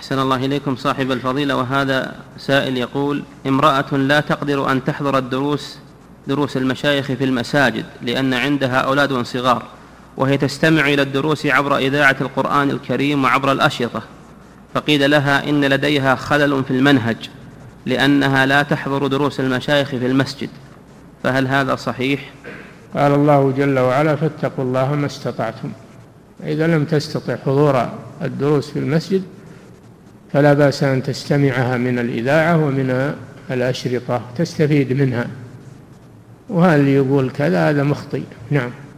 أحسن الله إليكم صاحب الفضيلة. وهذا سائل يقول: امرأة لا تقدر أن تحضر دروس المشايخ في المساجد لأن عندها أولاد صغار، وهي تستمع إلى الدروس عبر إذاعة القرآن الكريم وعبر الأشرطة، فقيل لها إن لديها خلل في المنهج لأنها لا تحضر دروس المشايخ في المسجد، فهل هذا صحيح؟ قال الله جل وعلا: فاتقوا الله ما استطعتم. إذا لم تستطع حضور الدروس في المسجد فلا بأس أن تستمعها من الإذاعة ومن الأشرطة تستفيد منها، وهل يقول كذا هذا مخطئ. نعم.